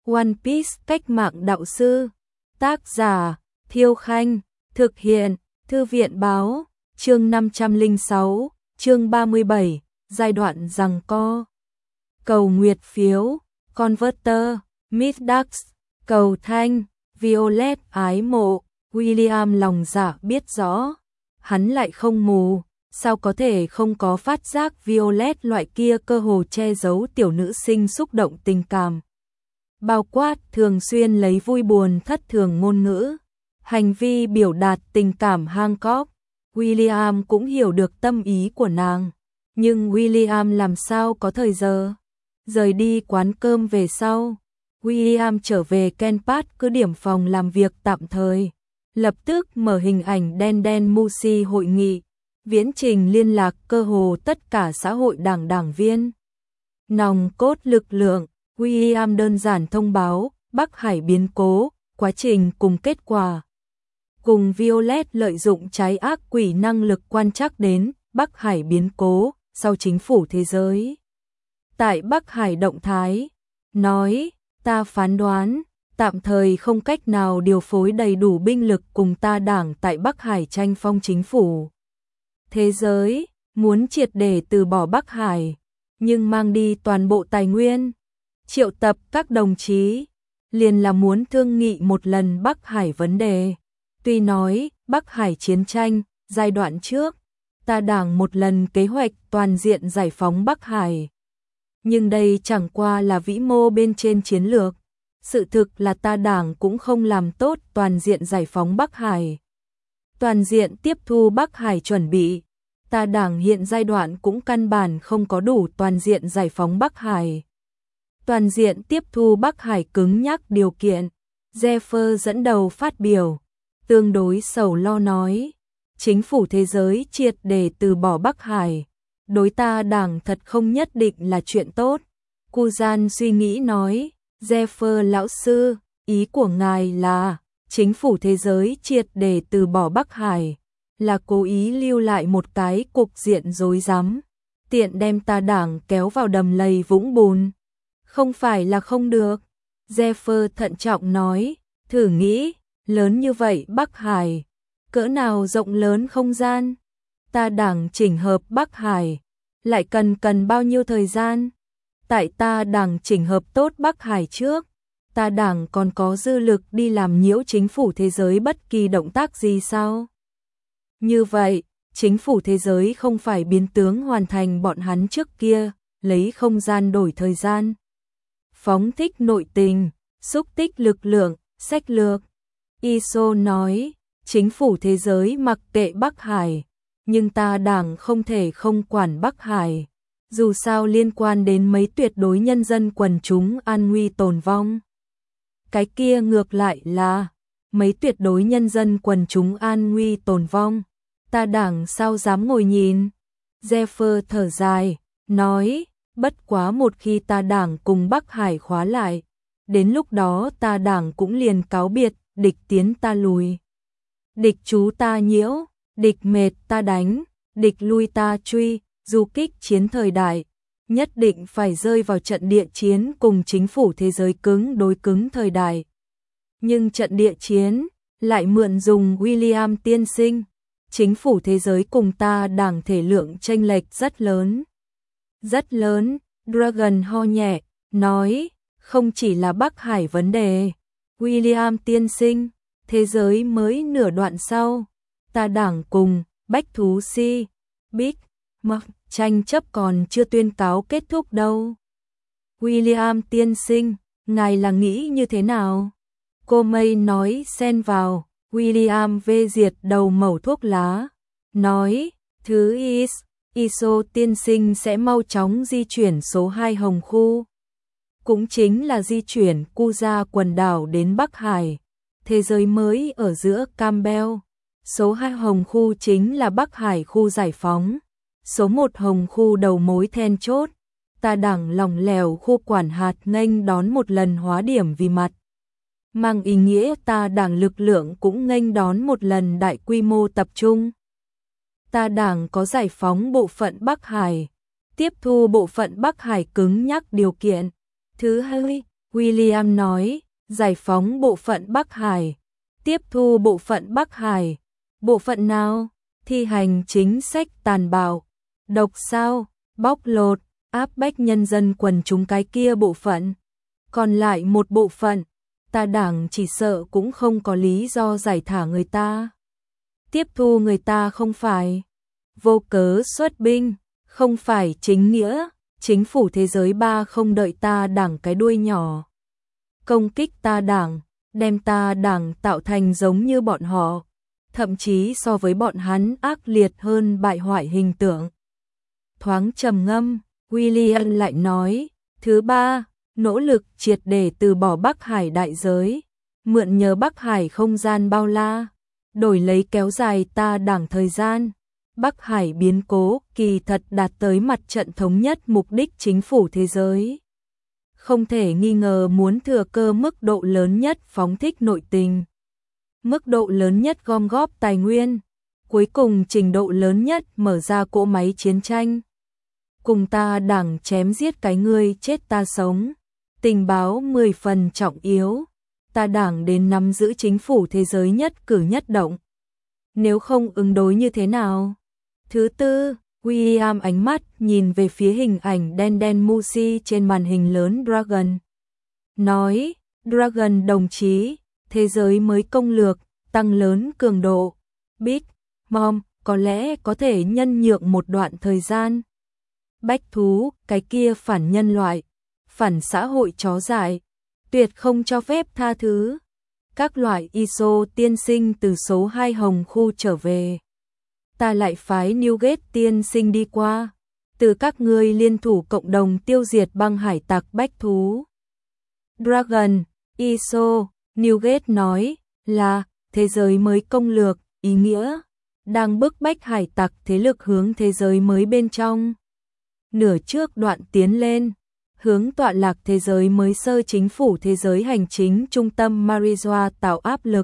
One Piece cách mạng đạo sư. Tác giả Thiêu Khanh. Thực hiện Thư viện Báo. Chương 506, chương 37, giai đoạn giằng co. Cầu nguyệt phiếu, Converter, Midax, cầu thanh, Violet ái mộ. William lòng dạ biết rõ, hắn lại không mù, sao có thể không có phát giác Violet loại kia cơ hồ che giấu tiểu nữ sinh xúc động tình cảm. Bao quát thường xuyên lấy vui buồn thất thường ngôn ngữ, hành vi biểu đạt tình cảm Hancock. William cũng hiểu được tâm ý của nàng, nhưng William làm sao có thời giờ. Rời đi quán cơm về sau, William trở về Kenpat cứ điểm phòng làm việc tạm thời, lập tức mở hình ảnh đen Musi hội nghị, viễn trình liên lạc cơ hồ tất cả xã hội đảng viên. Nòng cốt lực lượng, William đơn giản thông báo Bắc Hải biến cố, quá trình cùng kết quả. Cùng Violet lợi dụng trái ác quỷ năng lực quan trắc đến Bắc Hải biến cố sau chính phủ thế giới. Tại Bắc Hải động thái, nói, ta phán đoán, tạm thời không cách nào điều phối đầy đủ binh lực cùng ta đảng tại Bắc Hải tranh phong chính phủ thế giới, muốn triệt để từ bỏ Bắc Hải, nhưng mang đi toàn bộ tài nguyên. Triệu tập các đồng chí, liền là muốn thương nghị một lần Bắc Hải vấn đề. Tuy nói, Bắc Hải chiến tranh, giai đoạn trước, ta đảng một lần kế hoạch toàn diện giải phóng Bắc Hải. Nhưng đây chẳng qua là vĩ mô bên trên chiến lược. Sự thực là ta đảng cũng không làm tốt toàn diện giải phóng Bắc Hải. Toàn diện tiếp thu Bắc Hải chuẩn bị, ta đảng hiện giai đoạn cũng căn bản không có đủ toàn diện giải phóng Bắc Hải. Toàn diện tiếp thu Bắc Hải cứng nhắc điều kiện. Jeffer dẫn đầu phát biểu, tương đối sầu lo nói, chính phủ thế giới triệt để từ bỏ Bắc Hải, đối ta đảng thật không nhất định là chuyện tốt. Kuzan suy nghĩ nói, Jeffer lão sư, ý của ngài là, chính phủ thế giới triệt để từ bỏ Bắc Hải, là cố ý lưu lại một cái cục diện rối rắm, tiện đem ta đảng kéo vào đầm lầy vũng bùn. Không phải là không được. Jeffer thận trọng nói, thử nghĩ, lớn như vậy Bắc Hải, cỡ nào rộng lớn không gian, ta đảng chỉnh hợp Bắc Hải, lại cần bao nhiêu thời gian. Tại ta đảng chỉnh hợp tốt Bắc Hải trước, ta đảng còn có dư lực đi làm nhiễu chính phủ thế giới bất kỳ động tác gì sao? Như vậy, chính phủ thế giới không phải biến tướng hoàn thành bọn hắn trước kia, lấy không gian đổi thời gian. Phóng thích nội tình, xúc tích lực lượng, sách lược. Iso nói, chính phủ thế giới mặc kệ Bắc Hải, nhưng ta đảng không thể không quản Bắc Hải, dù sao liên quan đến mấy tuyệt đối nhân dân quần chúng an nguy tồn vong. Cái kia ngược lại là, mấy tuyệt đối nhân dân quần chúng an nguy tồn vong, ta đảng sao dám ngồi nhìn. Jeffer thở dài, nói, bất quá một khi ta đảng cùng Bắc Hải khóa lại, đến lúc đó ta đảng cũng liền cáo biệt, địch tiến ta lùi. Địch trú ta nhiễu, địch mệt ta đánh, địch lui ta truy, du kích chiến thời đại, nhất định phải rơi vào trận địa chiến cùng chính phủ thế giới cứng đối cứng thời đại. Nhưng trận địa chiến lại mượn dùng William tiên sinh, chính phủ thế giới cùng ta đảng thể lượng chênh lệch rất lớn. Rất lớn, Dragon ho nhẹ, nói, không chỉ là Bắc Hải vấn đề. William tiên sinh, thế giới mới nửa đoạn sau, ta đảng cùng Bách Thú Si, Big Mac tranh chấp còn chưa tuyên cáo kết thúc đâu. William tiên sinh, ngài là nghĩ như thế nào? Cô Mây nói xen vào, William vê diệt đầu mẩu thuốc lá, nói, thứ Iso tiên sinh sẽ mau chóng di chuyển số 2 Hồng Khu. Cũng chính là di chuyển Kuja quần đảo đến Bắc Hải, thế giới mới ở giữa Campbell. Số 2 Hồng Khu chính là Bắc Hải khu giải phóng. Số 1 Hồng Khu đầu mối then chốt. Ta đảng lỏng lẻo khu quản hạt nghênh đón một lần hóa điểm vì mặt. Mang ý nghĩa ta đảng lực lượng cũng nghênh đón một lần đại quy mô tập trung. Ta đảng có giải phóng bộ phận Bắc Hải, tiếp thu bộ phận Bắc Hải cứng nhắc điều kiện. Thứ hai, William nói, giải phóng bộ phận Bắc Hải, tiếp thu bộ phận Bắc Hải. Bộ phận nào? Thi hành chính sách tàn bạo, độc sao, bóc lột, áp bách nhân dân quần chúng cái kia bộ phận. Còn lại một bộ phận, ta Đảng chỉ sợ cũng không có lý do giải thả người ta. Tiếp thu người ta không phải vô cớ xuất binh, không phải chính nghĩa, chính phủ thế giới ba không đợi ta Đảng cái đuôi nhỏ. Công kích ta Đảng, đem ta Đảng tạo thành giống như bọn họ, thậm chí so với bọn hắn ác liệt hơn bại hoại hình tượng. Thoáng trầm ngâm, William lại nói, thứ ba, nỗ lực triệt để từ bỏ Bắc Hải đại giới, mượn nhờ Bắc Hải không gian bao la, đổi lấy kéo dài ta Đảng thời gian. Bắc Hải biến cố kỳ thật đạt tới mặt trận thống nhất mục đích chính phủ thế giới. Không thể nghi ngờ muốn thừa cơ mức độ lớn nhất phóng thích nội tình, mức độ lớn nhất gom góp tài nguyên, cuối cùng trình độ lớn nhất mở ra cỗ máy chiến tranh. Cùng ta Đảng chém giết cái ngươi chết ta sống, tình báo 10 phần trọng yếu, ta Đảng đến nắm giữ chính phủ thế giới nhất cử nhất động. Nếu không ứng đối như thế nào? Thứ tư, William ánh mắt nhìn về phía hình ảnh đen đen Musi trên màn hình lớn Dragon. Nói, Dragon đồng chí, thế giới mới công lược, tăng lớn cường độ. Big Mom có lẽ có thể nhân nhượng một đoạn thời gian. Bách thú, cái kia phản nhân loại, phản xã hội chó dại, tuyệt không cho phép tha thứ. Các loại ISO tiên sinh từ số 2 Hồng khu trở về. Ta lại phái Newgate tiên sinh đi qua, từ các ngươi liên thủ cộng đồng tiêu diệt băng hải tặc bách thú. Dragon, ISO, Newgate nói là thế giới mới công lược, ý nghĩa đang bức bách hải tặc thế lực hướng thế giới mới bên trong. Nửa trước đoạn tiến lên, hướng tọa lạc thế giới mới sơ chính phủ thế giới hành chính trung tâm Marizoa tạo áp lực.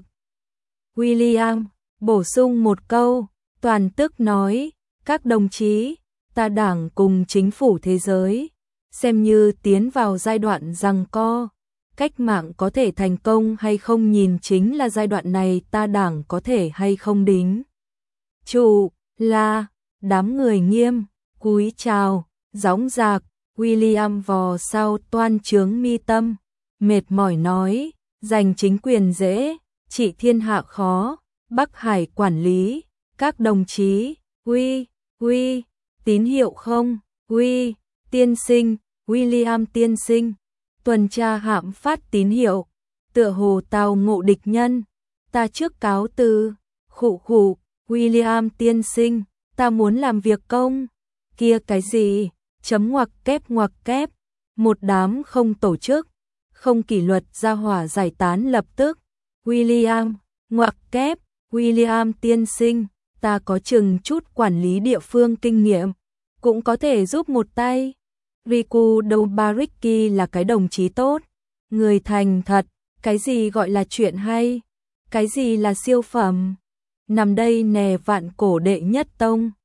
William bổ sung một câu, toàn tức nói, các đồng chí, ta Đảng cùng chính phủ thế giới, xem như tiến vào giai đoạn giằng co. Cách mạng có thể thành công hay không nhìn chính là giai đoạn này ta Đảng có thể hay không đính. Chủ là, đám người nghiêm, cúi chào, dõng dạc, William vò sau toan trướng mi tâm, mệt mỏi nói, giành chính quyền dễ, trị thiên hạ khó, Bắc Hải quản lý, các đồng chí, tín hiệu không, tiên sinh, William tiên sinh, tuần tra hạm phát tín hiệu, tựa hồ tàu ngộ địch nhân, ta trước cáo từ, khụ, William tiên sinh, ta muốn làm việc công, kia cái gì, chấm ngoặc kép, một đám không tổ chức, không kỷ luật ra hỏa giải tán lập tức, William, ngoặc kép, William tiên sinh, ta có chừng chút quản lý địa phương kinh nghiệm, cũng có thể giúp một tay. Riku Dobariki là cái đồng chí tốt, người thành thật, cái gì gọi là chuyện hay, cái gì là siêu phẩm. Nằm đây nè vạn cổ đệ nhất tông.